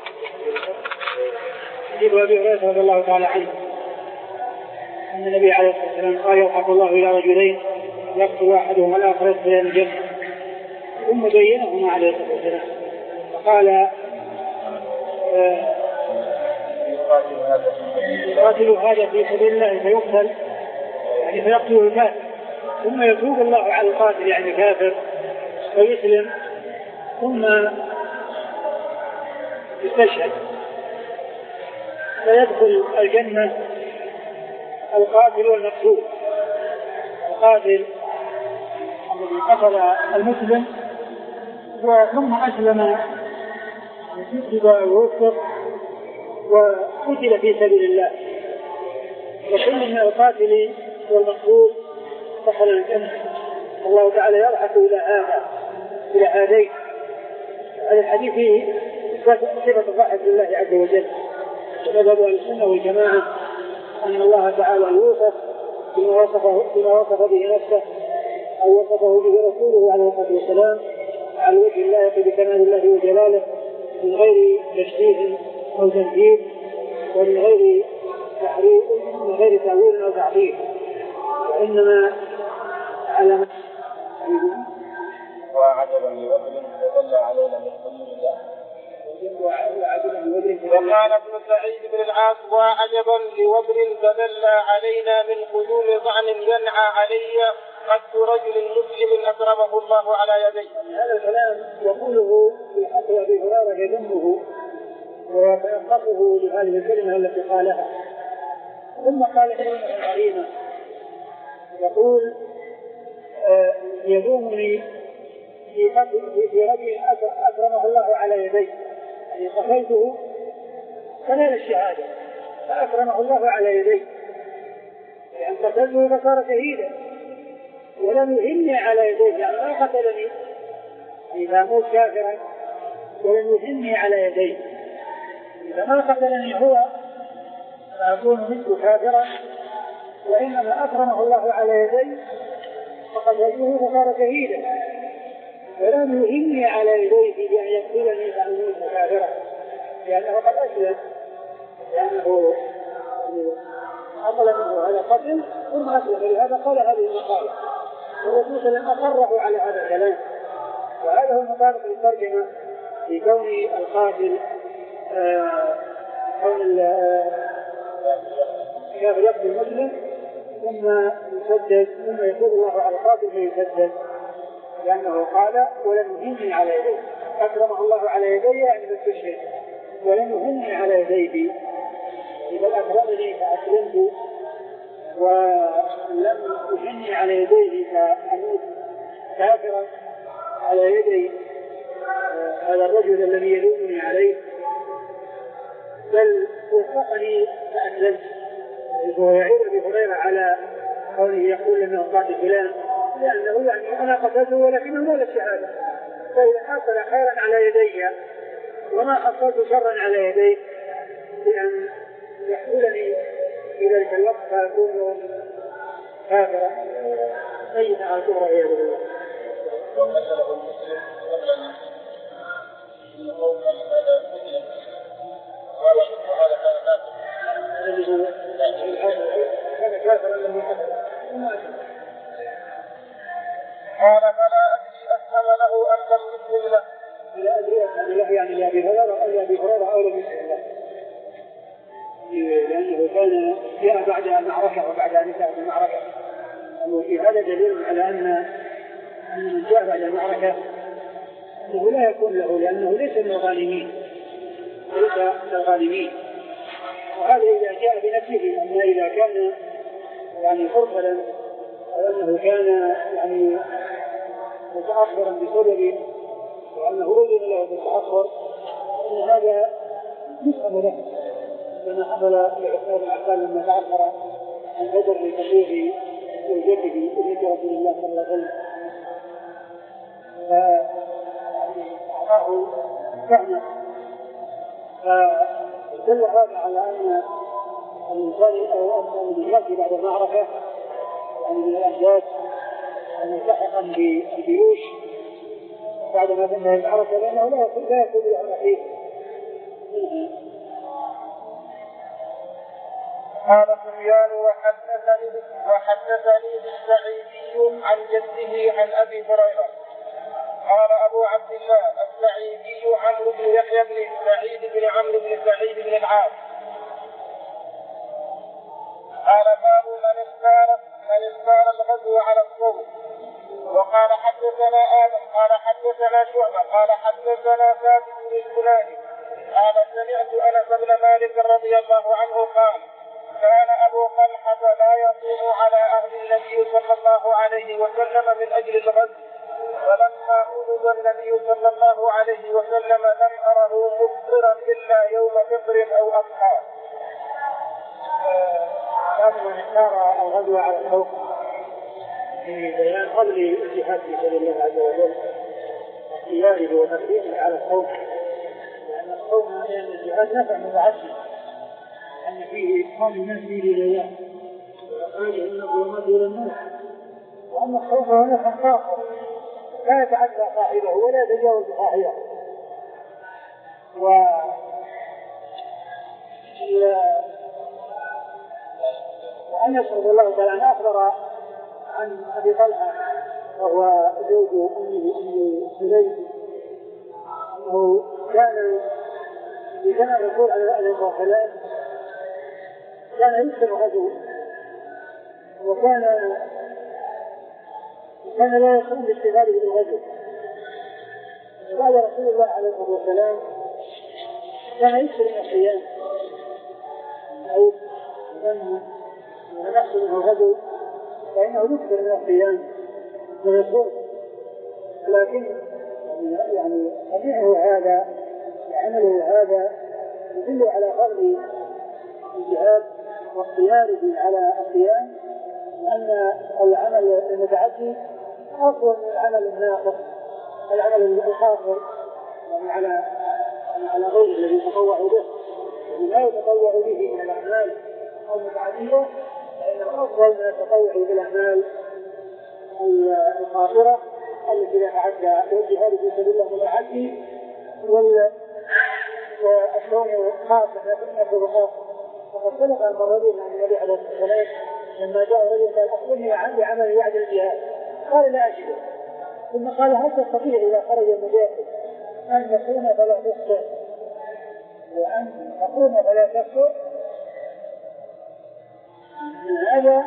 حديث أبي هريرة رضي الله تعالى عنه أن النبي عليه الصلاة والسلام قال: يضحك الله إلى رجلين يقتل أحدهما الآخر يدخلان الجنة، ثم بينهما عليه الصلاة والسلام فقال: يقاتل هذا في سبيل الله فيقتل، يعني فيقتله الكافر، ثم يتوب الله على القاتل يعني كافر فيسلم ثم يستشهد فيدخل الجنة القاتل والمقتول. القاتل الذي قتل المسلم ثم أسلم كتب ووفق وقتل في سبيل الله. وكل من القاتل والمقتول دخل الجنة. الله تعالى يضحك إلى هذا إلى هذين. هذا الحديث فيه صفة الضحك لله عز وجل. مذهب أهل السنة والجماعة أن الله تعالى يوصف بما وصفه بما وصف به نفسه أو وصفه به رسوله عليه الصلاة والسلام على الوجه اللائق بكمال الله وجلاله من غير تشبيه أو تمثيل ومن غير تحريف من غير تأويل أو تعطيل، وإنما على وعجبا لوبر تدل علينا من حلول الله. وقال ابن سعيد بن العاص وعجبا لوبر تدل علينا من خيول ضعن ينعى علي قد رجل مسلم أكرمه الله على يديه. هذا الكلام يقوله في حق أبي هريرة يذمه وينقصه لهذه الكلمة التي قالها. ثم قال كلمة عظيمة يقول آه يذمني في رجل أكرمه الله على يديه، يعني قتلته فنال الشهادة فأكرمه الله على يديه، يعني قتلته فصار شهيدا ولم يهمني على يديه، يعني ما قتلني إذا موت كافرا ولم يهمني على يديه. إذا ما قتلني هو فأكون مثل كافرا، وإنما أكرمه الله على يديه فقتلته فصار شهيدا ولم يهمني على يديه بأن يقتلني فأكون كافرا، لأنه قد أسلم، لأنه حصل منه هذا القتل ثم أسلم، لهذا قال هذه المقالة والرسول صلى الله عليه وسلم أقره على هذا الكلام. وهذا هو المطابق للترجمة في كون القاتل آه كون الكافر يقتل المسلم ثم يسدد ثم يتوب الله على القاتل فيسدد، لأنه قال ولم يهمني على يديه، أكرمه الله على يديه يعني بالتشهيد ولم يهمني على يديه، إذا أكرمني فأسلمت ولم يهمني على يديه فأموت كافرا على يدي هذا الرجل الذي يلومني عليه، بل وفقني فأسلمت. وهو يعيب أبي هريرة على قوله يقول لنا قاتل فلان، لأنه يعني أنا قتلته ولكنه نال الشهادة، فإذا حصل خيرا على يدي وما حصلت شرا على يدي بأن يحولني في ذلك الوقت فأكون كافرا سيئا على الكفر والعياذ بالله. ومثله المسلم قبل أن يقول هذا مسلم قال هذا كان كافرا لم يحدث. قال فلا أدري أسلم له أم لم يسلم له. لا أدري أسلم له يعني لأبي هريرة أو لأبي هريرة أو لم يسلم له، لأنه كان جاء بعد المعركة وبعد أن انتهت المعركة. وفي هذا دليل على أن من جاء بعد المعركة أنه لا يكون له، لأنه ليس من الغانمين ليس من الغانمين. وهذا إذا جاء بنفسه، أما إذا كان يعني فرصلا أو أنه كان يعني متأخرا بسبب وأنه رجل له بالتأخر أن هذا يفهم له، كما حصل لعثمان بن عفان لما تأخر عن بدر لتبليغ زوجته ابنة رسول الله صلى الله عليه وسلم، فأعطاه فهما. فدل هذا على أن الإنسان أو أن من يأتي بعد المعركة يعني من الأحداث ملتحقا بالجيوش بعد ما تنتهي المعركة، لأنه لا يكون له نصيب منها. قال سفيان وحدثني وحدثني السعيدي عن جده عن أبي هريرة قال أبو عبد الله السعيدي عمرو بن يحيى بن سعيد بن عمرو بن سعيد بن العاص قال باب من اختار من اختار الغزو على الصوم. وقال حدثنا آدم قال حدثنا شعبة قال حدثنا ثابت بن البناني قال سمعت أنس بن مالك رضي الله عنه قال كان أبو طلحة لا يقوم على عهد النبي صلى الله عليه وسلم من أجل الغزو، فلما أولد النبي صلى الله عليه وسلم لم أره مفطرا إلا يوم فطر أو أضحى. بعد ما اختار الغزو على الخوف في بيان فضل الجهاد في سبيل الله عز وجل واختياره وتقديمه على الخوف، لأن الخوف من الجهاد نفع متعدد، أن فيه إدخال الناس في ليلات وإخراج الظلمات إلى النور، وأن الخوف هو نفع خاص لا يتعدى صاحبه ولا يتجاوز صاحبه. و وأن يشهد الله تعالى أن أخبر عن أبي طلحة وهو زوج أمه أم سليم أنه كان كان الرسول عليه الصلاة والسلام كان يكثر غزو، وكان كان لا يقوم باشتغاله بالغزو. قال رسول الله عليه الصلاة والسلام كان يكثر من الصيام، أي من نحصل من الغزو فإنه يكثر من الصيام ويصوم، لكن يعني طبيعه هذا وعمله هذا يدل على فضل الجهاد واختياره على الصيام، أن العمل المتعدي أفضل من العمل الناقص، العمل القاصر يعني على على غير الذي يتطوع به، لا يتطوع به من الأعمال المتعدية، فإن الأفضل من التطوع بالأعمال القاصرة التي لا تعدى، والجهاد في سبيل الله متعدي والصوم خاصة لكنه خاصة. وقد سبق أن مرضين عن النبي عليه الصلاة والسلام لما جاء رجل قال أخبرني عن عمل يعدل الجهاد، قال لا أجده، ثم قال هل تستطيع إذا خرج المجاهد أن يصوم فلا تفطر وأن تقوم فلا تفطر؟ هذا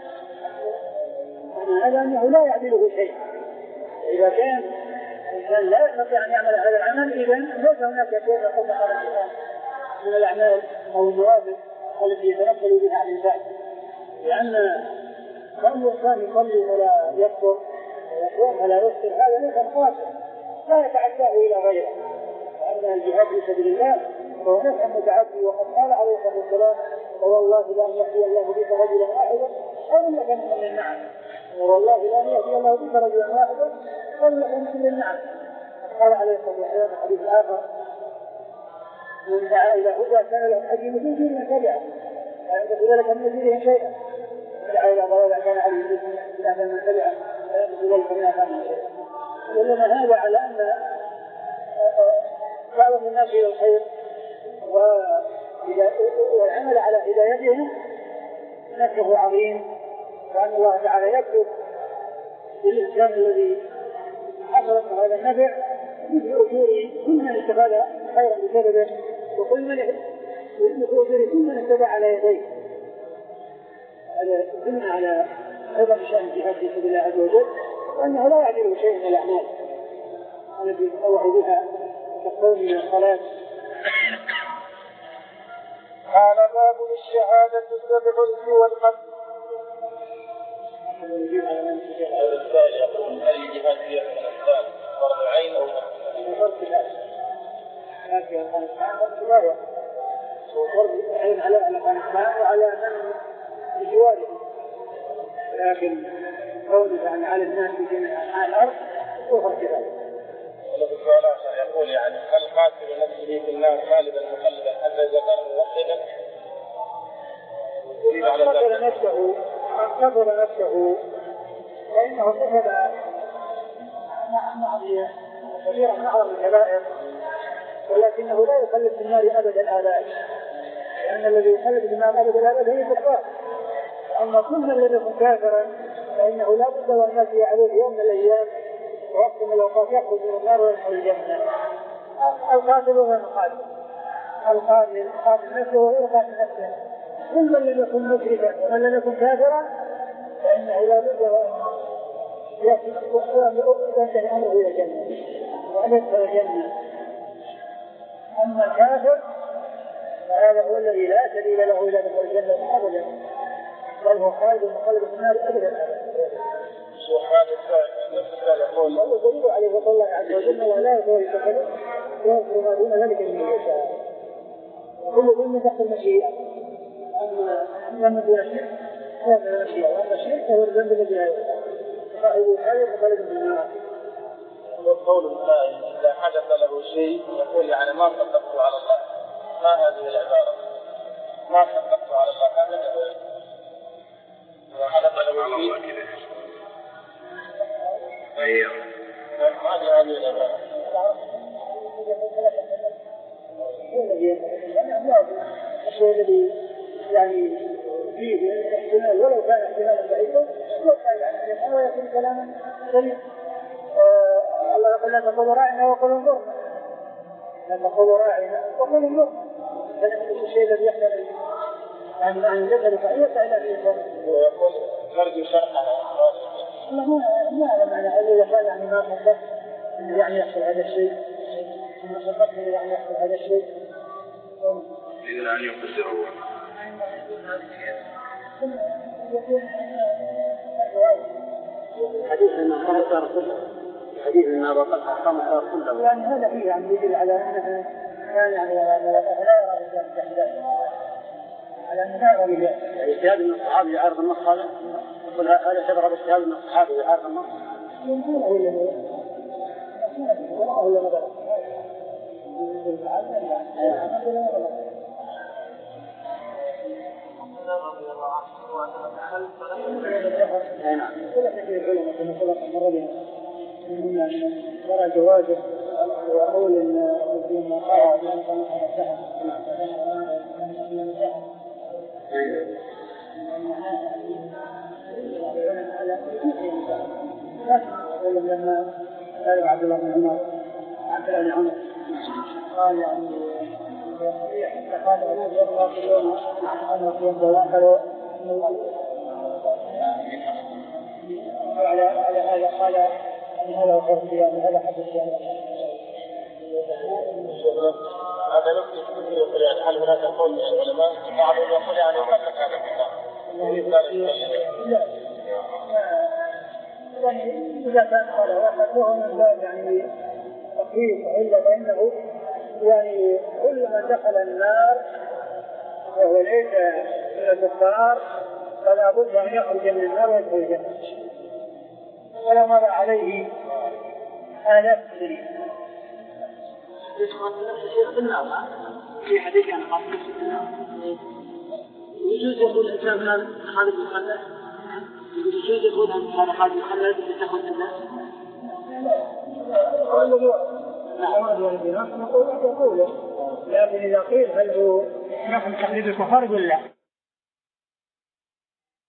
هذا أنه لا يعدله شيء. إذا كان الإنسان لا يستطيع أن يعمل هذا العمل إذن ليس هناك شيء يقوم على الإنسان من الأعمال أو النوافل التي يتنفل بها عن الإنسان، لأن كل إنسان يصلي ولا يكفر ويصوم ولا يفطر هذا ليس قاصر لا يتعداه إلى غيره، لأن الجهاد في سبيل الله هو نفع متعدي. وقد قال عليه الصلاة والسلام والله لأن يهدي الله بك رجلا واحدا خير لك من كل النعم، والله لأن يهدي الله بك رجلا واحدا خير لك من كل النعم. قال عليه الصلاة والسلام في الحديث الآخر من دعا إلى هدى كان له أجر مثل من تبعه لا ينبغي ذلك من أجرهم شيئا، من دعا إلى ضلال كان عليه مثل من تبعه لا ينبغي ذلك من أجرهم شيئا. ولما هذا على أن دعوة الناس إلى الخير والعمل على هدايتهم نفعه عظيم، وأن الله تعالى يكتب للإنسان الذي حصلت هذا النفع مثل أجور كل من استفاد خيرا بسببه، وكل من مثل أجور كل من اتبع على يديه. هذا يدل على عظم شأن الجهاد في سبيل الله عز وجل، وأنه لا يعدل شيء من الأعمال التي يتطوع بها كالصوم من الصلاة. قال باب الشهادة السبع والقتل. هذا السائل يقول هل الجهاد في أفغانستان فرض عين أو فرض كفاية؟ في أفغانستان فرض كفاية، وفرض عين على أفغانستان وعلى من بجواره، لكن كونه يعني على الناس في جميع أنحاء الأرض هو فرض كفاية. والذي سؤال آخر يقول يعني هل قاتل نفسه في النار خالدا مخلدا حتى إذا كان موحدا؟ من قتل نفسه من قتل نفسه فإنه ارتكب معصية كبيرة من أعظم الكبائر، ولكنه لا يخلد في النار أبد الآباد، لأن الذي يخلد في النار أبد الآباد هي الكفار. أما كل الذي يكون كافرا فإنه لا بد أن يأتي عليه يوم من الأيام ووقت من الأوقات يخرج من النار ويدخل الجنة. القاتل غير القاتل، القاتل قاتل نفسه وغير قاتل نفسه، كل من لم يكن مشركا ومن لم يكن كافرا فإنه لا بد أن ينتهي أمره إلى الجنة وأن يدخل الجنة. أما الكافر فهذا هو الذي لا سبيل له إلى دخول الجنة أبدا، بل هو خالد مخلد في النار أبدا. يقول الله دليل عليه وقال الله عز وجل ولا يقول شكرا ويغفر ما دون ذلك لمن يشاء. كل ظلم تحت المشيئة. أما من دون الشرك هذا المشيئة، وأما الشرك هو الذنب الذي لا يغفر. صاحب الخير وخالد في النار. والقول القائل إذا حدث له شيء يقول يعني ما صدقت على الله، ما هذه العبارة؟ ما صدقت على الله هذا العبارة. إذا حدث له شيء أيوه ما هذه العبارة. الشيء الذي يعني فيه احتمال ولو كان احتمالا ضعيفا يوقع عنه ويكون كلاما سليما. الله يقول لا تقولوا راعنا وقولوا انظرنا، لا تقولوا راعنا وقولوا انظرنا. هذا الشيء الذي يحتمل يعني أن يجعل فعية إلى فيه ويقول نرجو شرحها. لا ما على معنى هذا كان يعني ما صدق يعني يحصل هذا الشيء، ما صدق يعني يحصل هذا الشيء إذن أن يقدروا حديث أنه قام صار كله، حديث أنه قام صار كله، يعني هذا فيه يعني يدل على أنه كان يعني لا يرى بالجهل على أنه لا يرى بالجهل. اجتهاد من الصحابي يعارض النص هذا، يقول هذا شبه باجتهاد من الصحابي يعارض النص. يمكن هو اللي هو اللي نظر. نعم. ولا تكفي العلماء كما سبق مرة بنا من ترى جوازه وأقول إن الدين قرأ بأن كان مفتاحا. لكن لما قال عبد الله بن عمر عبد الله بن عمر قال يعني قال يقولون أنا في قالوا على على هذا قال أن هذا وقرت يعني هذا حدث يعني هذا نفسه كثير يقول يعني هل هناك قول من العلماء بعضهم يقول يعني قبل هذا لا يعني إذا كان قال واحد وهو من باب يعني تقريب إلا فإنه يعني كل من دخل النار وهو ليس من الكفار فلا بد أن يخرج من النار ويدخل الجنة ولا مر عليه آلاف السنين. يدخل نفس الشيخ في النار في حديث عن قصة في النار. يجوز يقول الإنسان هذا خالد مخلد؟ يجوز يقول هذا خالد مخلد لتأخذ الناس؟ نعم. يقول لكن إذا قيل هل هو نحن تقليد الكفار ولا لا؟